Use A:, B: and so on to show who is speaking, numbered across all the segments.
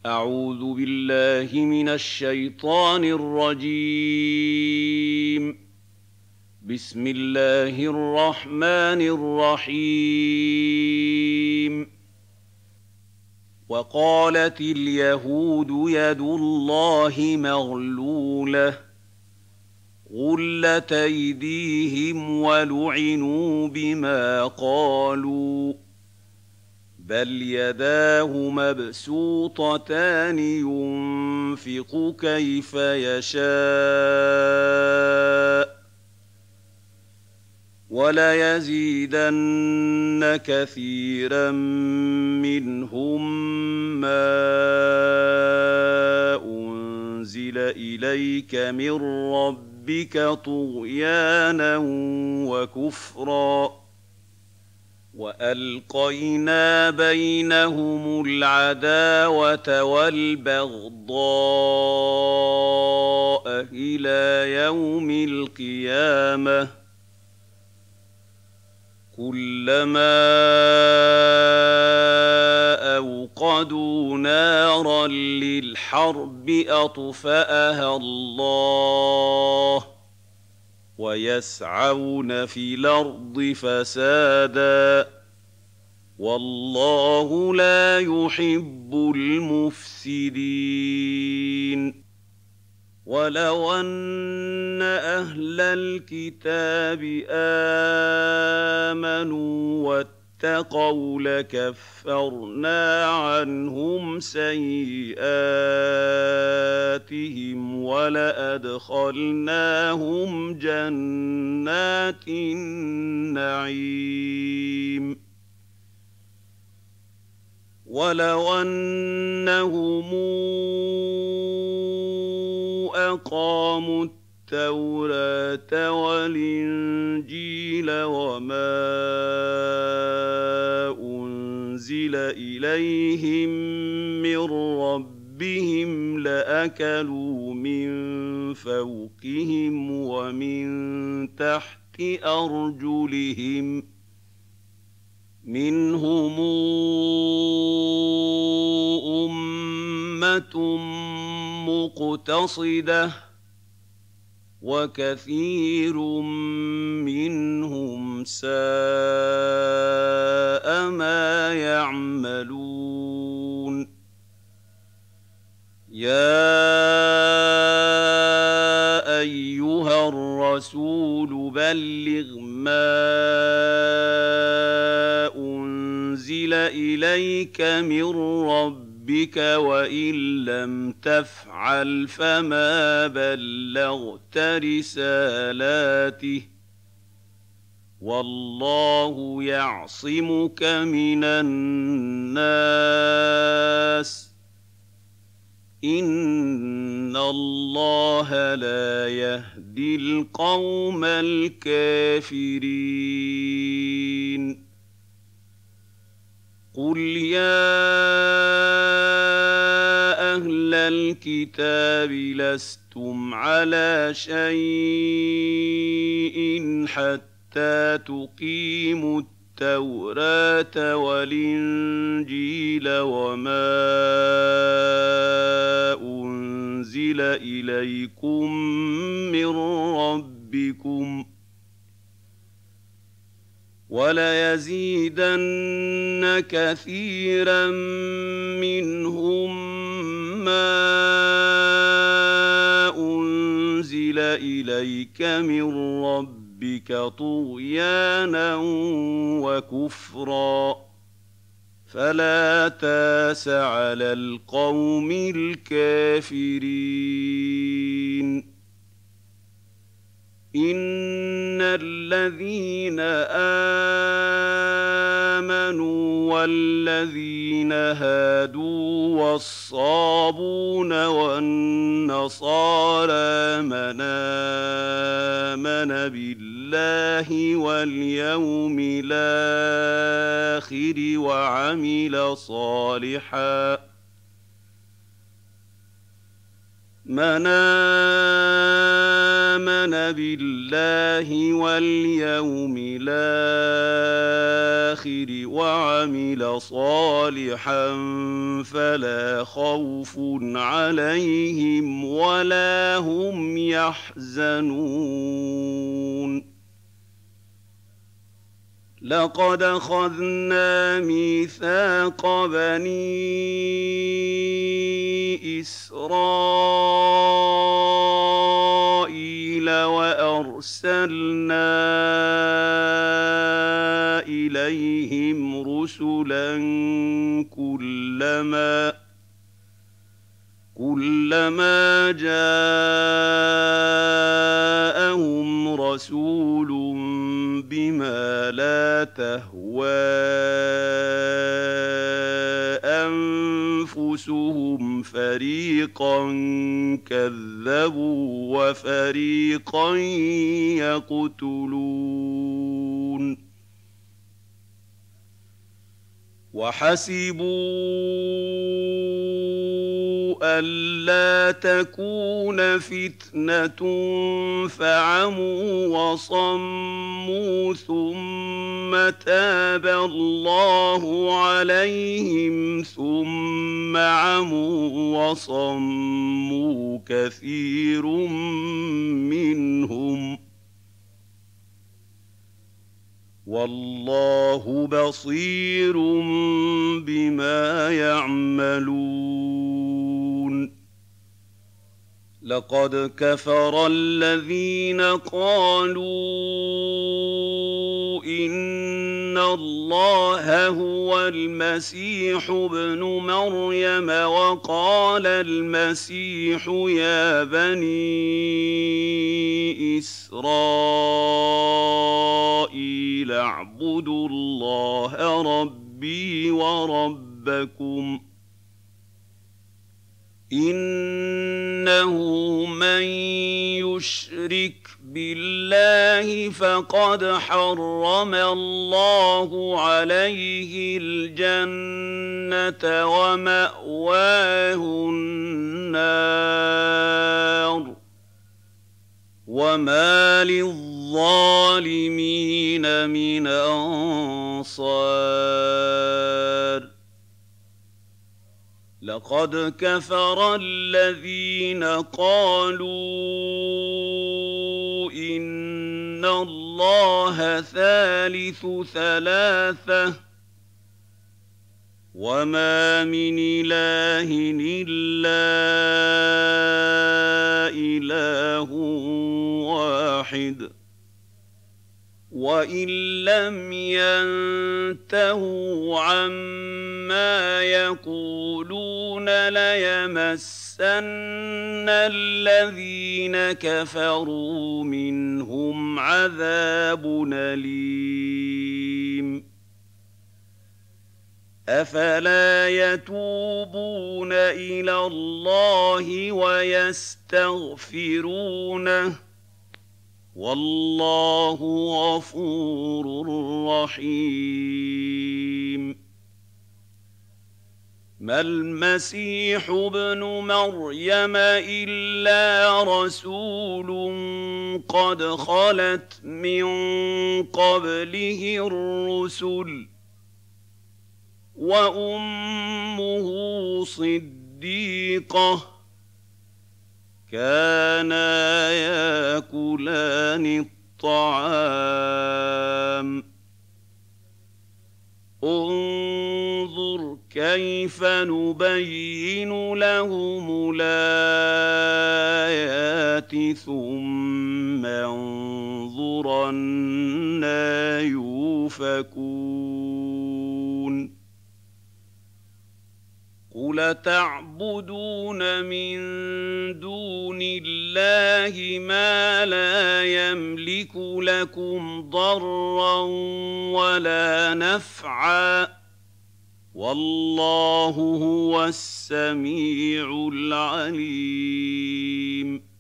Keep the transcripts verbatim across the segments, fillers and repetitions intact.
A: أعوذ بالله من الشيطان الرجيم. بسم الله الرحمن الرحيم. وقالت اليهود يد الله مغلولة غلت أيديهم ولعنوا بما قالوا بل يداه مبسوطتان ينفق كيف يشاء وليزيدن كثيرا منهم ما أنزل إليك من ربك طغيانا وكفرا وألقينا بينهم العداوة والبغضاء إلى يوم القيامة كلما أوقدوا نارا للحرب أطفأها الله ويسعون في الأرض فسادا والله لا يحب المفسدين. ولو أن أهل الكتاب آمنوا واتقوا لكفرنا عنهم سيئاتهم ولأدخلناهم جنات النعيم. ولو أنهم أقاموا التوراة والإنجيل وما أنزل إليهم من ربهم لأكلوا من فوقهم ومن تحت أرجلهم منهم أمة مقتصدة وكثير منهم ساء ما يعملون. يا أيها الرسول بلغ ما أنزل إليك من ربك وإن لم تفعل فما بلغت رسالاته والله يعصمك من الناس إن الله لا يهدي القوم الكافرين. قل يا أهل الكتاب لستم على شيء حتى تقيموا التوراة والإنجيل وما أنزل إليكم من ربكم وليزيدن كثيرا منهم ما أنزل إليك من ربك طغيانا وكفرا فلا تاس على القوم الكافرين. إن الذين آمنوا والذين هادوا والصابون والنصارى من آمن بالله واليوم الآخر وعمل صالحاً من آمن بالله واليوم الآخر وعمل صالحا من آمن بالله واليوم الآخر وعمل صالحا من آمن بالله واليوم الآخر وعمل صالحا من آمن بالله واليوم الآخر وعمل صالحا من آمن بالله واليوم الآخر وعمل صالحا من آمن بالله واليوم الآخر وعمل صالحا من آمَنَ بِاللَّهِ وَالْيَوْمِ الْآخِرِ وَعَمِلَ صَالِحًا فَلَا خَوْفٌ عَلَيْهِمْ وَلَا هُمْ يَحْزَنُونَ لَقَدْ أَخَذْنَا مِيثَاقَ بَنِي إِسْرَائِيلَ وَأَرْسَلْنَا إِلَيْهِمْ رُسُلًا كُلَّمَا كُلَّمَا جَاءَهُمْ رَسُولٌ بِمَا لَا تَهْوَىٰ أَنفُسُهُمْ فَرِيقًا كَذَّبُوا وَفَرِيقًا يَقْتُلُونَ وَحَسِبُوا أَلَّا تَكُونَ فِتْنَةٌ فَعَمُوا وَصَمُّوا ثُمَّ تَابَ اللَّهُ عَلَيْهِمْ ثُمَّ عَمُوا وَصَمُّوا كَثِيرٌ مِّنْهُمْ ۚ وَاللَّهُ بَصِيرٌ بِمَا يَعْمَلُونَ لَقَدْ كَفَرَ الَّذِينَ قَالُوا إِنَّ اللَّهَ هُوَ الْمَسِيحُ ابْنُ مَرْيَمَ وَقَالَ الْمَسِيحُ يَا بَنِي إِسْرَائِيلَ اعْبُدُوا اللَّهَ رَبِّي وَرَبَّكُمْ ۖ إِنَّهُ مَن يُشْرِكْ بِاللَّهِ فَقَدْ حَرَّمَ اللَّهُ عَلَيْهِ الْجَنَّةَ وَمَأْوَاهُ النَّارُ ۖ وَمَا لِلظَّالِمِينَ مِنْ أَنصَارٍ لَقَدْ كَفَرَ الَّذِينَ قَالُوا إِنَّ اللَّهَ ثَالِثُ ثَلَاثَةٍ ۘ وَمَا مِنْ إِلَٰهٍ إِلَّا إِلَٰهٌ وَاحِدٌ ۚ وَإِن لَّمْ يَنتَهُوا عَمَّا يَقُولُونَ لَيَمَسَّنَّ الَّذِينَ كَفَرُوا مِنْهُمْ عَذَابٌ أَلِيمٌ أَفَلَا يَتُوبُونَ إِلَى اللَّهِ وَيَسْتَغْفِرُونَهُ ۚ وَاللَّهُ غَفُورٌ رَّحِيمٌ مَا الْمَسِيحُ ابْنُ مَرْيَمَ إِلَّا رَسُولٌ قَدْ خَلَتْ مِن قَبْلِهِ الرُّسُلُ ۖ وَأُمُّهُ صِدِّيقَةٌ ۖ كَانَا يَأْكُلَانِ الطَّعَامَ ۗ انظُرْ كَيْفَ نُبَيِّنُ لَهُمُ الْآيَاتِ ثُمَّ انظُرْ أَنَّىٰ يُؤْفَكُونَ قُلْ أَتَعْبُدُونَ مِن دُونِ اللَّهِ مَا لَا يَمْلِكُ لَكُمْ ضَرًّا وَلَا نَفْعًا ۚ وَاللَّهُ هُوَ السَّمِيعُ الْعَلِيمُ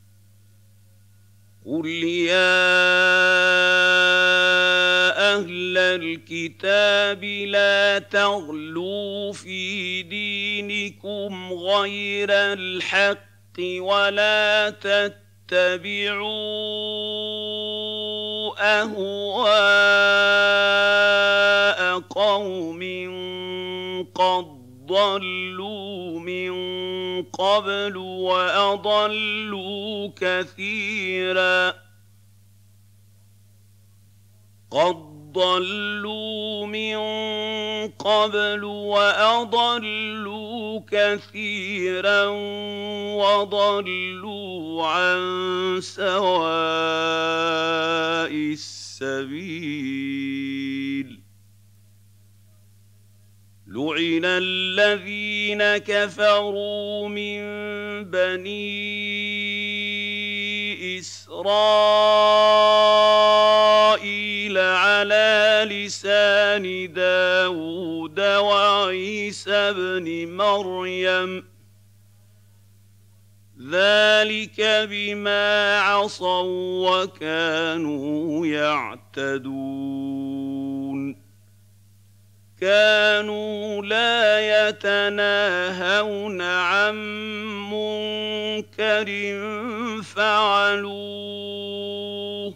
A: قُلْ يَا أَهْلَ الْكِتَابِ لَا تَغْلُوا فِي دِينِكُمْ غَيْرَ الْحَقِّ وَلَا تَتَّبِعُوا تتبعوا أهواء قوم قد ضلوا من قبل وأضلوا كثيرا قد ضلوا من قبل وأضلوا كثيرا وضلوا عن سواء السبيل لعن الذين كفروا من بني إسرائيل على لسان داود وعيسى بن مريم ذلك بما عصوا وكانوا يعتدون كانوا لا يتناهون عن منكر فعلوه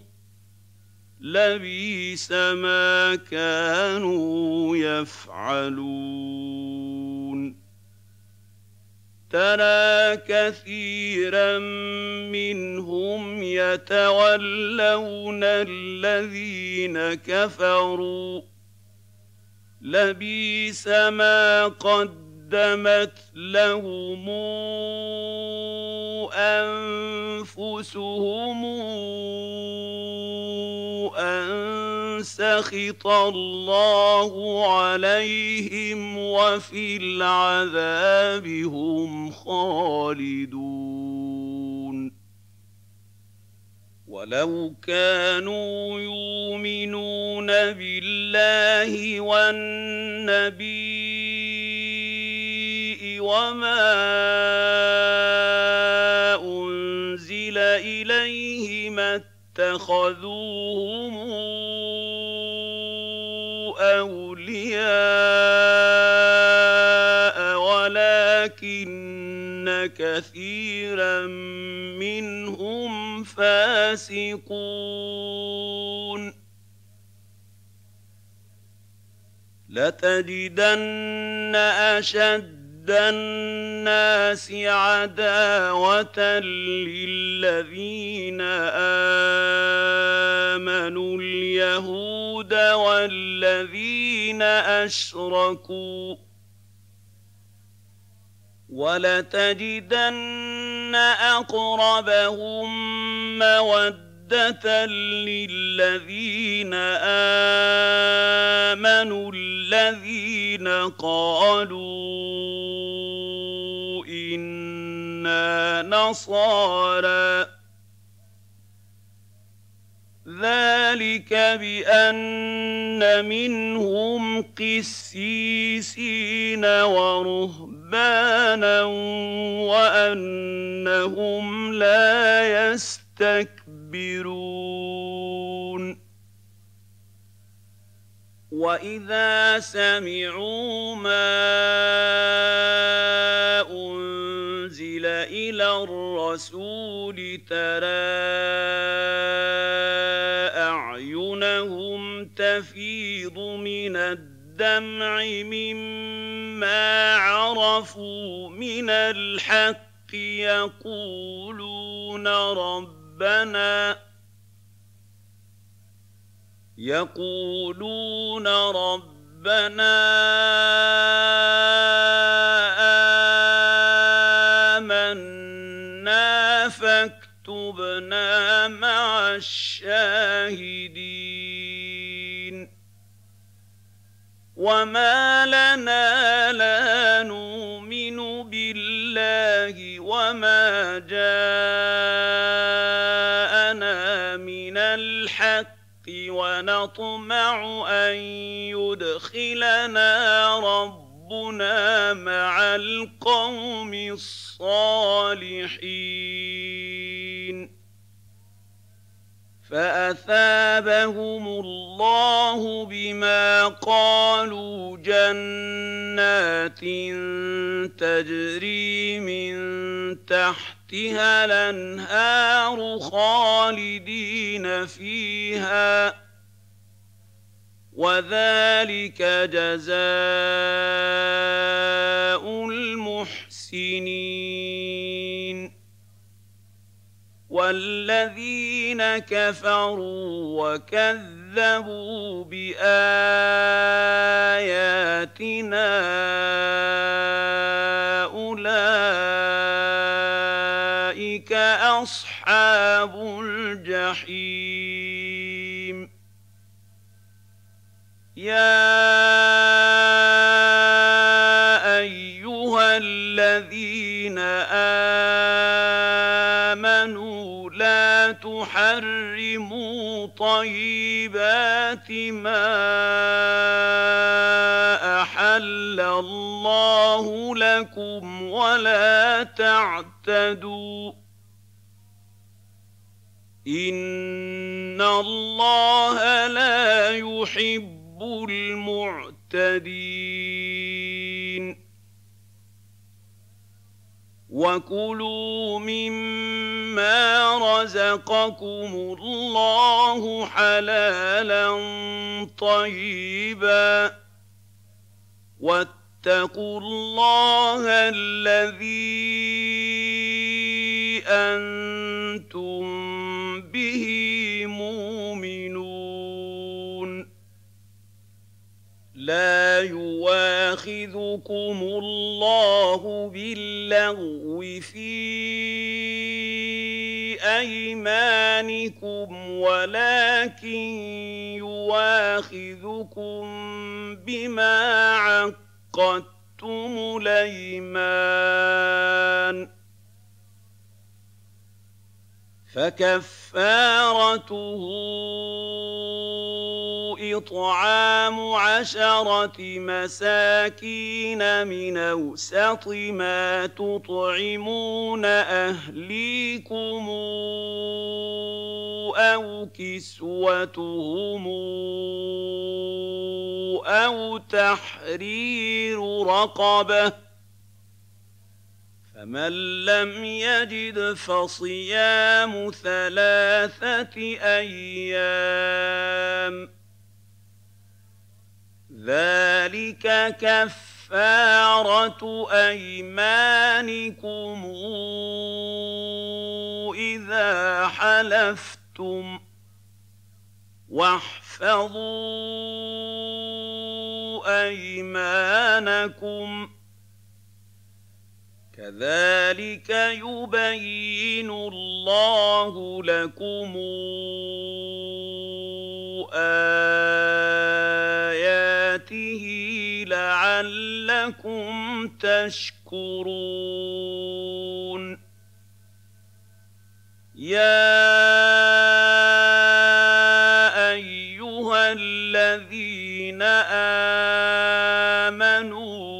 A: لبئس ما كانوا يفعلون ترى كثيرا منهم يتولون الذين كفروا لبئس ما قدمت لهم أنفسهم أن سخط الله عليهم وفي العذاب هم خالدون ولو كانوا يؤمنون بالله والنبي وما أنزل إليه ما اتخذوهم أولياء ولكن كثيرا منهم فاسقون لتجدن أشد الناس عداوة للذين آمنوا اليهود والذين أشركوا ولتجدن أقربهم مودة للذين آمنوا الذين قالوا إنا نصارى ذلك بأن منهم قسيسين ورهبانا وأنهم لا يستكبرون وإذا سمعوا ما أنزل إلى الرسول ترى أعينهم تفيض من الدمع مما عرفوا من الحق يقولون ربنا يقولون ربنا آمنا فاكتبنا مع الشاهدين وما لنا لا نؤمن بالله وما جاءنا من الحق ونطمع أن يدخلنا ربنا مع القوم الصالحين فأثابهم الله بما قالوا جنات تجري من تحت تحتها الأنهار خالدين فيها وذلك جزاء المحسنين والذين كفروا وكذبوا بآياتنا أولئك أصحاب الجحيم يا أيها الذين آمنوا لا تحرموا طيبات ما أحل الله لكم ولا تعتدوا إن الله لا يحب المعتدين وكلوا مما رزقكم الله حلالا طيبا واتقوا الله الذي أنتم به مؤمنون لا يواخذكم الله باللغو في أيمانكم ولكن يواخذكم بما عقدتم الأيمان فكفارته إطعام عشرة مساكين من أوسط ما تطعمون أهليكم أو كسوتهم أو تحرير رقبة فمن لم يجد فصيام ثلاثة أيام ذلك كفارة أيمانكم إذا حلفتم واحفظوا أيمانكم كذلك يبين الله لكم آياته لعلكم تشكرون يا أيها الذين آمنوا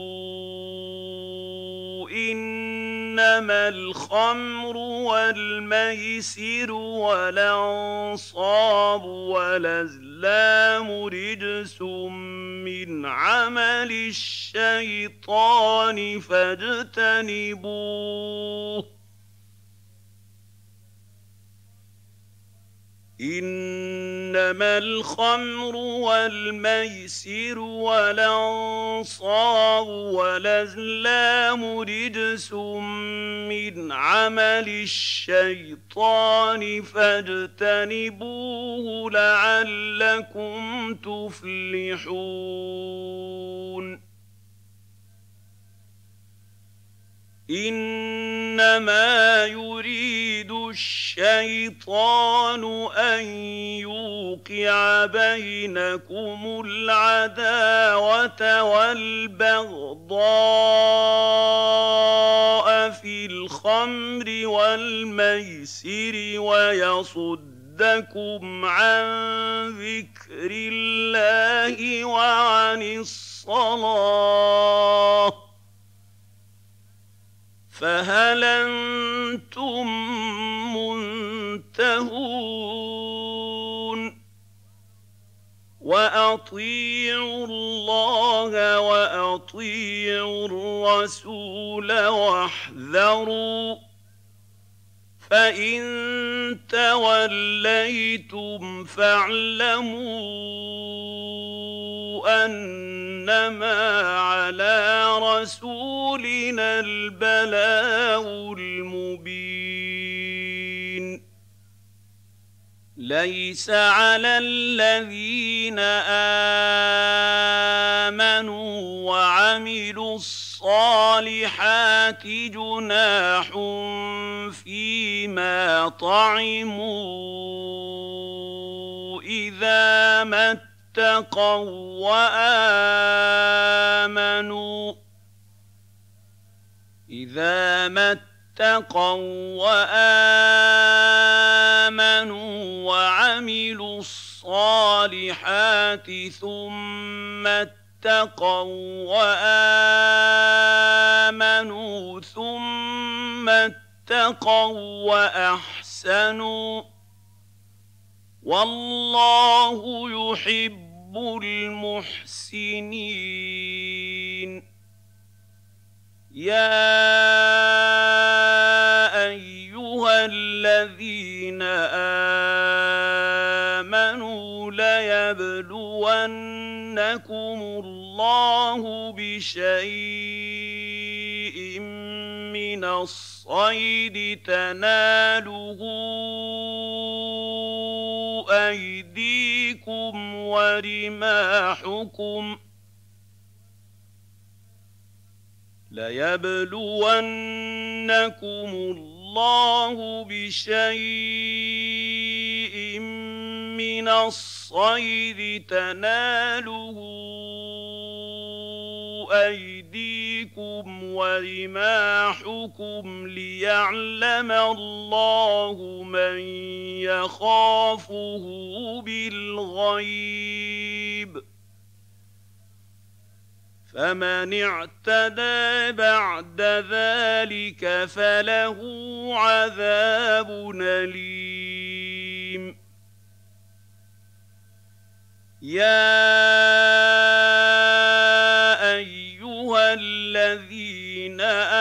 A: إنما الخمر والميسر والأنصاب والأزلام رجس من عمل الشيطان فاجتنبوه إنما الخمر والميسر والأنصاب والأزلام رجس من عمل الشيطان فاجتنبوه لعلكم تفلحون إنما يريد الشيطان أن يوقع بينكم العداوة والبغضاء في الخمر والميسر ويصدكم عن ذكر الله وعن الصلاة فهل أنتم منتهون وأطيعوا الله وأطيعوا الرسول واحذروا فإن توليتم فاعلموا أنما على رسولنا البلاغ المبين ليس على الذين آمنوا وعملوا الصالحات جناح فيما طعموا إذا ما اتقوا وآمنوا إذا ما اتقوا وآمنوا وعملوا الصالحات ثم اتقوا وآمنوا ثم اتقوا وأحسنوا والله يحب المحسنين يا أيها الذين آمنوا ليبلونكم الله بشيء من الصيد تناله أيديكم ورماحكم ليبلونكم الله بشيء من الصيد تناله أيديكم ورماحكم ليعلم الله من يخافه بالغيب فمن اعتدى بعد ذلك فله عذاب أليم يا أيها الذين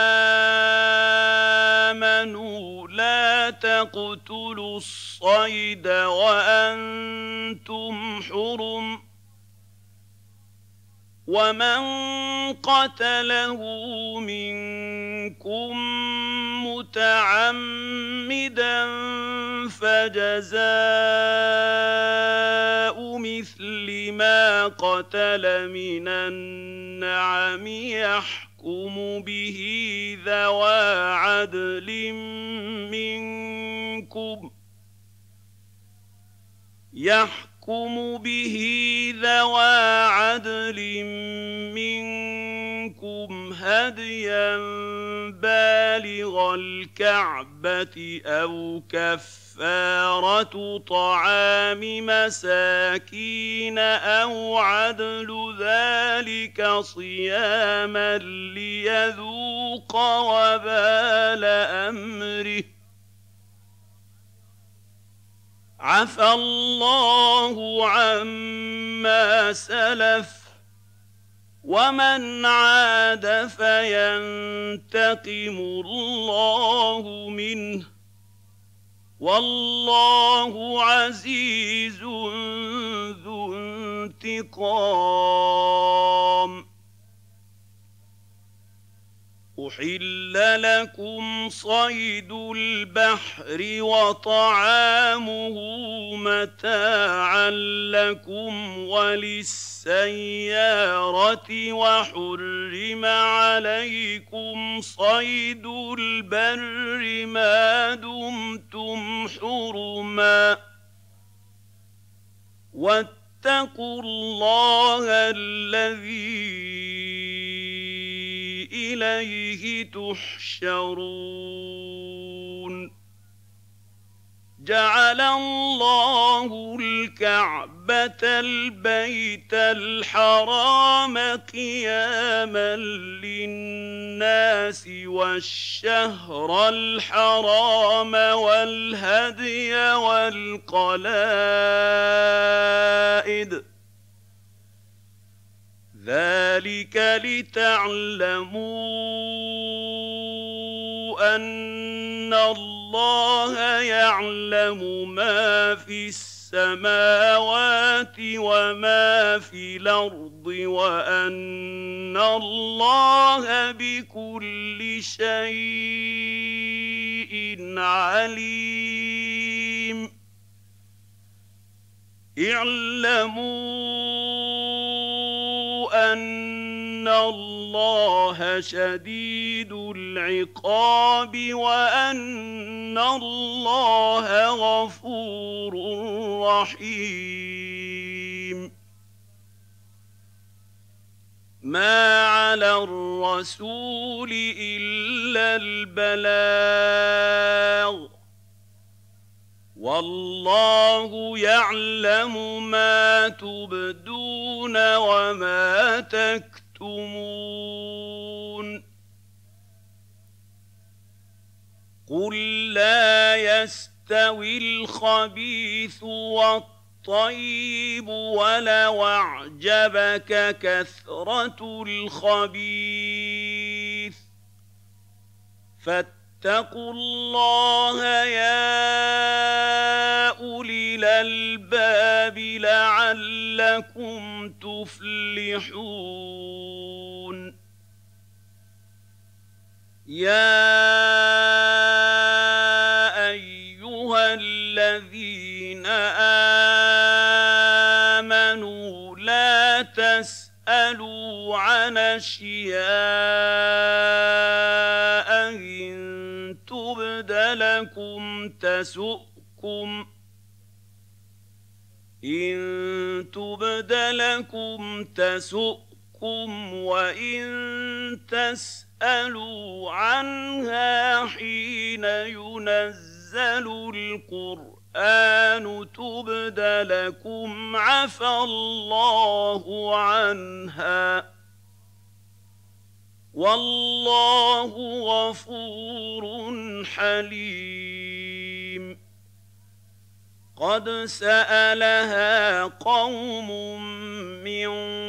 A: آمنوا لا تقتلوا الصيد وأنتم حرم ومن قتله منكم متعمدا فجزاء مثل ما قتل من النعم يحكم به ذوى عدل منكم يحكم يحكم به ذوى عدل منكم هديا بالغ الكعبة أو كفارة طعام مساكين أو عدل ذلك صياما ليذوق وبال أمره عفى الله عما سلف ومن عاد فينتقم الله منه والله عزيز ذو انتقام أحل لكم صيد البحر وطعامه متاعا لكم وللسيارة وحرم عليكم صيد البر ما دمتم حرما واتقوا الله الذي إليه تحشرون جعل الله الكعبة البيت الحرام قياما للناس والشهر الحرام والهدي والقلائد ذلك لتعلموا أن الله اللَّهَ يَعْلَمُ مَا فِي السَّمَاوَاتِ وَمَا فِي الْأَرْضِ وَأَنَّ اللَّهَ بِكُلِّ شَيْءٍ عَلِيمٌ اعْلَمُوا أَنَّ اللَّهَ شَدِيدُ الْعِقَابِ وَأَنَّ اللَّهَ غَفُورٌ رَّحِيمٌ مَا عَلَى الرَّسُولِ إِلَّا الْبَلَاغُ ۗ وَاللَّهُ يَعْلَمُ مَا تُبْدُونَ وَمَا تَكْتُمُونَ قُل لَّا يَسْتَوِي الْخَبِيثُ وَالطَّيِّبُ وَلَوْ أَعْجَبَكَ كَثْرَةُ الْخَبِيثِ ۚ فاتقوا الله يا أولي الألباب لعلكم تفلحون يا أيها الذين آمنوا لا تسألوا عن أشياء إن تبد لكم تسؤكم إن تبد لكم تسؤكم وإن تسألوا عنها حين ينزل القرآن تبد لكم عفى الله عنها والله غفور حليم قد سألها قوم من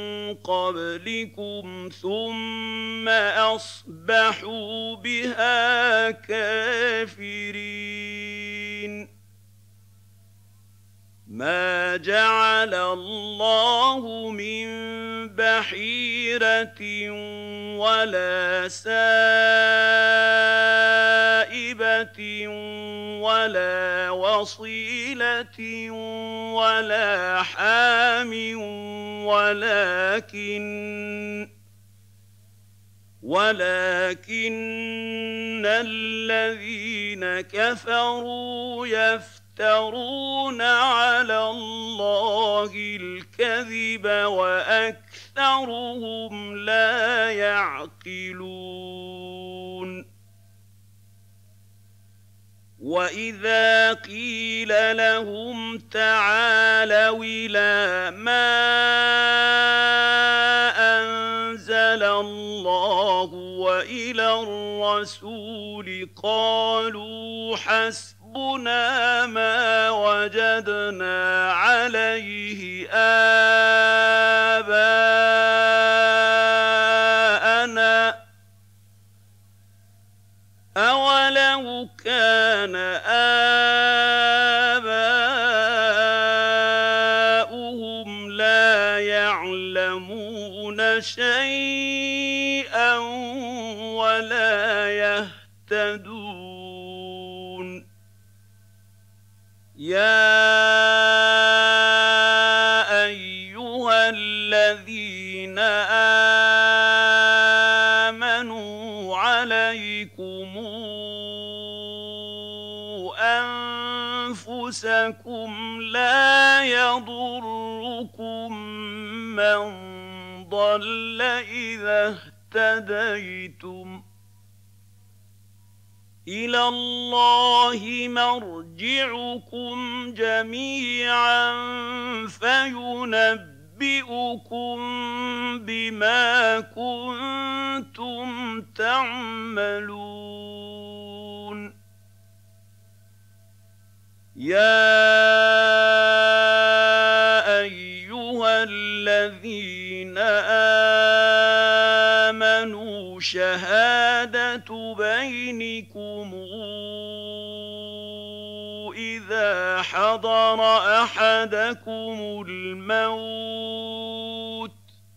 A: قبلكم ثم أصبحوا بها كافرين ما جعل الله من بحيرة ولا سائبة ولا وصيلة ولا حام ولكن ولكن الذين كفروا يفترون على الله الكذب وأكثرهم لا يعقلون وَإِذَا قِيلَ لَهُمْ تَعَالَوْا إِلَىٰ مَا أَنزَلَ اللَّهُ وَإِلَى الرَّسُولِ قَالُوا حَسْبُنَا مَا وَجَدْنَا عَلَيْهِ آبَاءَنَا ۚ أَوَلَوْ كَانَ آبَاؤُهُمْ لَا يَعْلَمُونَ شَيْئًا وَلَا يَهْتَدُونَ يَا أَيُّهَا الَّذِينَ آمَنُوا عَلَيْكُمْ أَنفُسَكُمْ لَا يَضُرُّكُم مَّن ضَلَّ إِذَا اهْتَدَيْتُمْ ۚ إِلَى اللَّهِ مَرْجِعُكُمْ جَمِيعًا فَيُنَبِّئُكُم بِمَا كُنتُمْ تَعْمَلُونَ يَا أَيُّهَا الَّذِينَ آمَنُوا شَهَادَةُ بَيْنِكُمْ حضر أحدكم الموت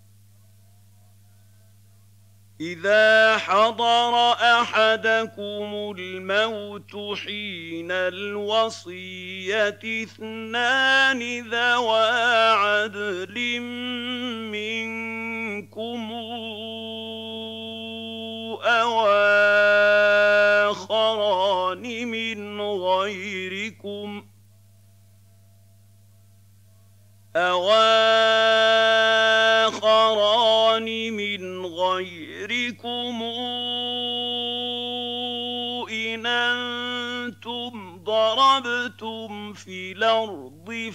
A: إذا حضر أحدكم الموت حين الوصية اثنان ذوى عدل منكم أو آخران من غيركم أو آخران من غيركم إن أنتم ضربتم في الأرض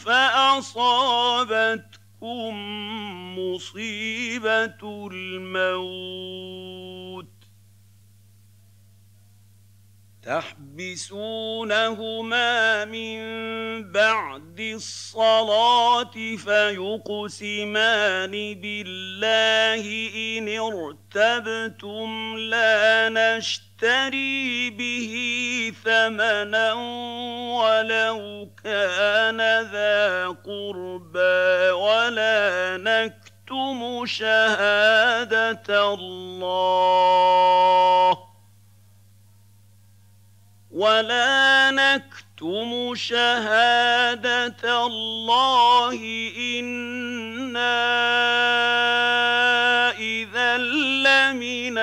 A: فأصابتكم مصيبة الموت تحبسونهما من بعد الصلاة فيقسمان بالله إن ارتبتم لا نشتري به ثمنا ولو كان ذا قربى ولا نكتم شهادة الله ولا نكتم شهادة الله إنا إذا لمن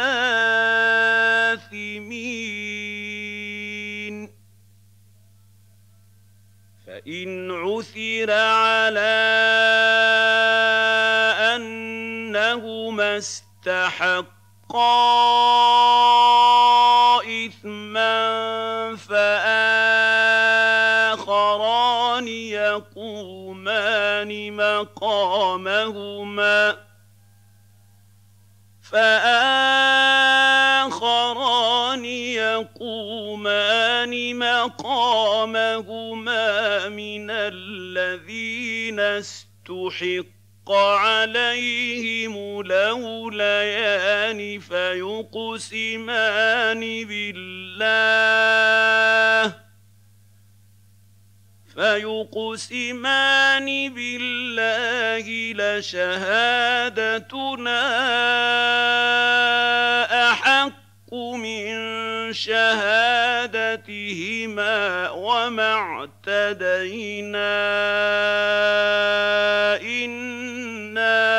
A: الآثمين فإن عثر على أنهما استحقا إثما فآخران يقومان مقامهما فآخران يقومان مقامهما من الذين استحق عليهم الأوليان فيقسمان بالله فيقسمان بالله لشهادتنا أحق من شهادتهما وما اعتدينا إنا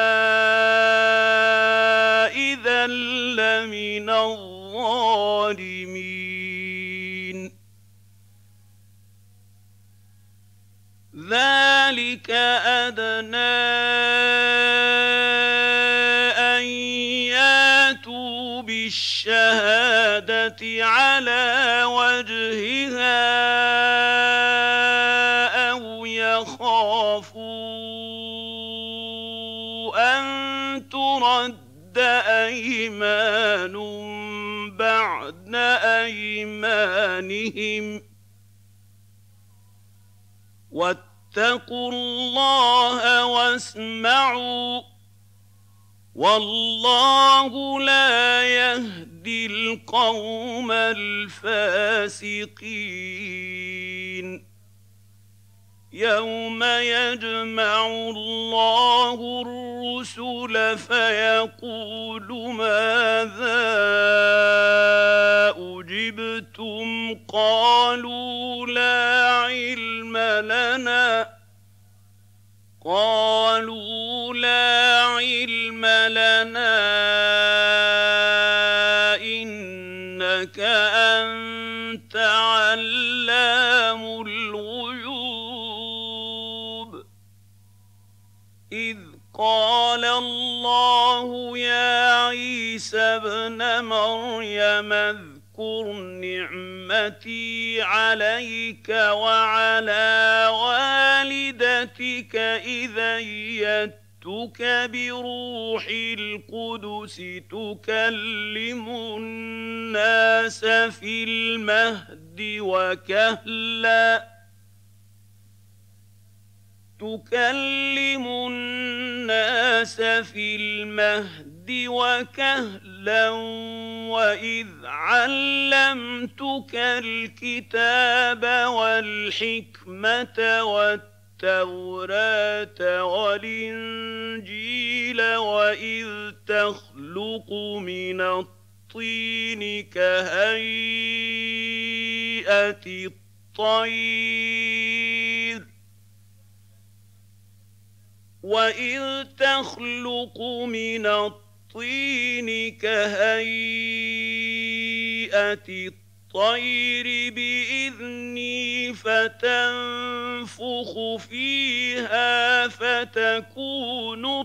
A: إذا لمن الظالمين ذلك أدنى أن ياتوا بالشهادة على وجهها أو يخافوا أن ترد أيمان بعد أيمانهم واتقوا الله واسمعوا والله لا يهدي القوم الفاسقين يوم يجمع الله الرسل فيقول ماذا أجبتم قالوا لا علم لنا قالوا لا علم لنا إنك أنت علام الغيوب إذ قال الله يا عيسى ابن مريم اذكر نعمتي عليك وعلى والدتك إذ أيدتك بروح القدس تكلم الناس في المهد وكهلا تكلم الناس في المهد وكهلا وإذ علمتك الكتاب والحكمة والتوراة والإنجيل وإذ تخلق من الطين كهيئة الطير وإذ تخلق من الطين كهيئة الطير بإذني فتنفخ فيها فتكون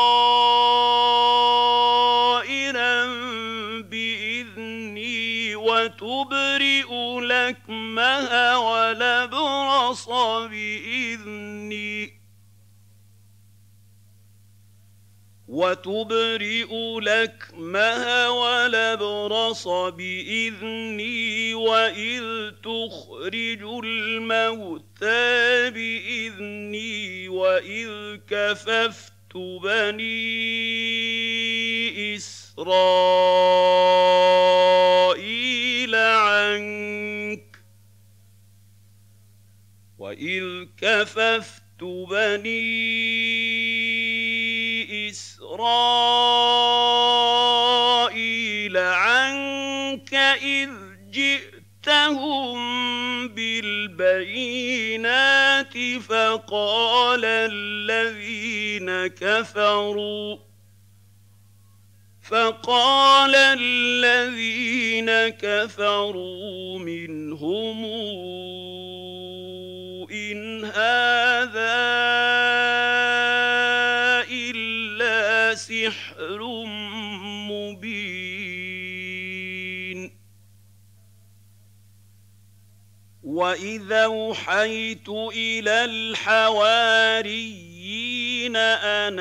A: طائرا بإذني وتبرئ الأكمه والأبرص بإذني وتبرئ الأكمه والأبرص بإذني وإذ تخرج الموتى بإذني وإذ كففت بني إسرائيل عنك وإذ كففت بني إسرائيل عنك إذ جئتهم بالبينات فقال الذين كفروا فقال الذين كفروا منهم إن هذا إلا سحر مبين وإذا أوحيت إلى الحواريين أن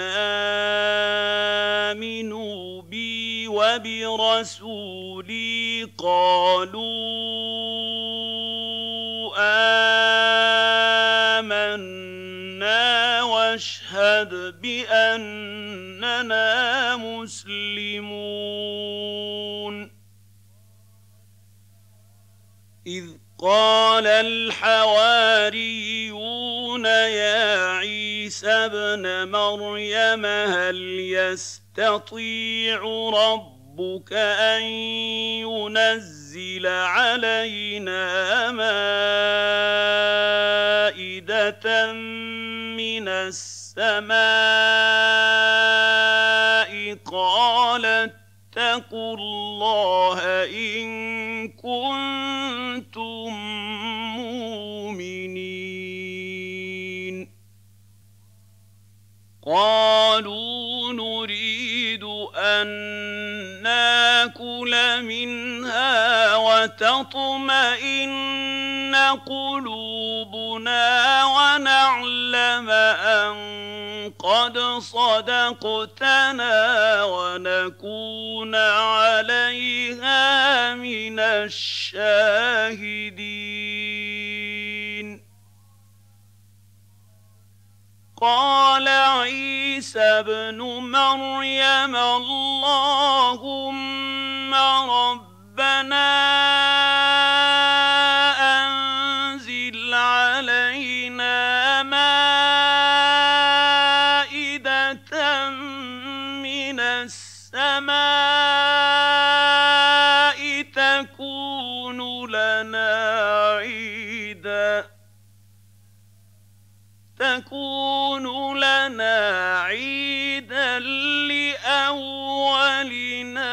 A: آمنوا بي وبرسولي قالوا آمنا واشهد بأننا مسلمون إذ قال الحواريون يا عيسى ابن مريم هل يستطيع ربك أن ينزل علينا مائدة من السماء قال اتقوا الله إن كنتم مؤمنين قالوا نريد أن ناكل منها وتطمئن قلوبنا ونعلم أن قد صدقتنا ونكون عليها من الشاهدين قال عيسى ابن مريم اللهم ربنا أنزل علينا مائدة من السماء تكون لنا عيداً تكون لنا عيداً لأولنا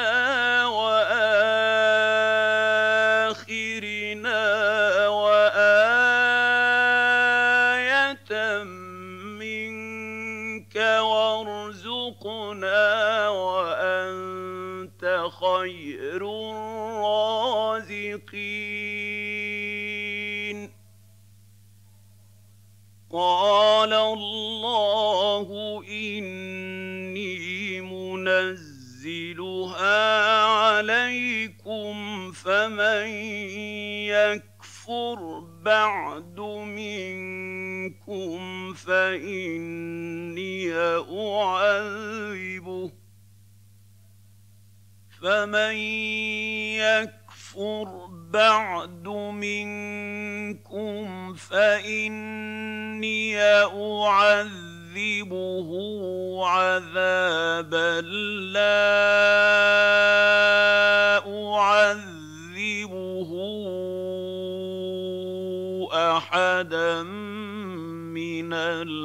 A: وآخرنا وآية منك وارزقنا وأنت خير الرازقين قال الله إني منزلها عليكم فمن يكفر بعد منكم فإني أعذبه فمن يكفر بعد منكم فإني أعذبه عذابا لا أعذبه أحدا من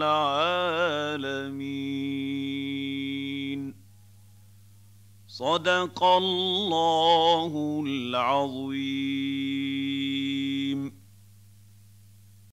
A: العالمين. صدق الله العظيم.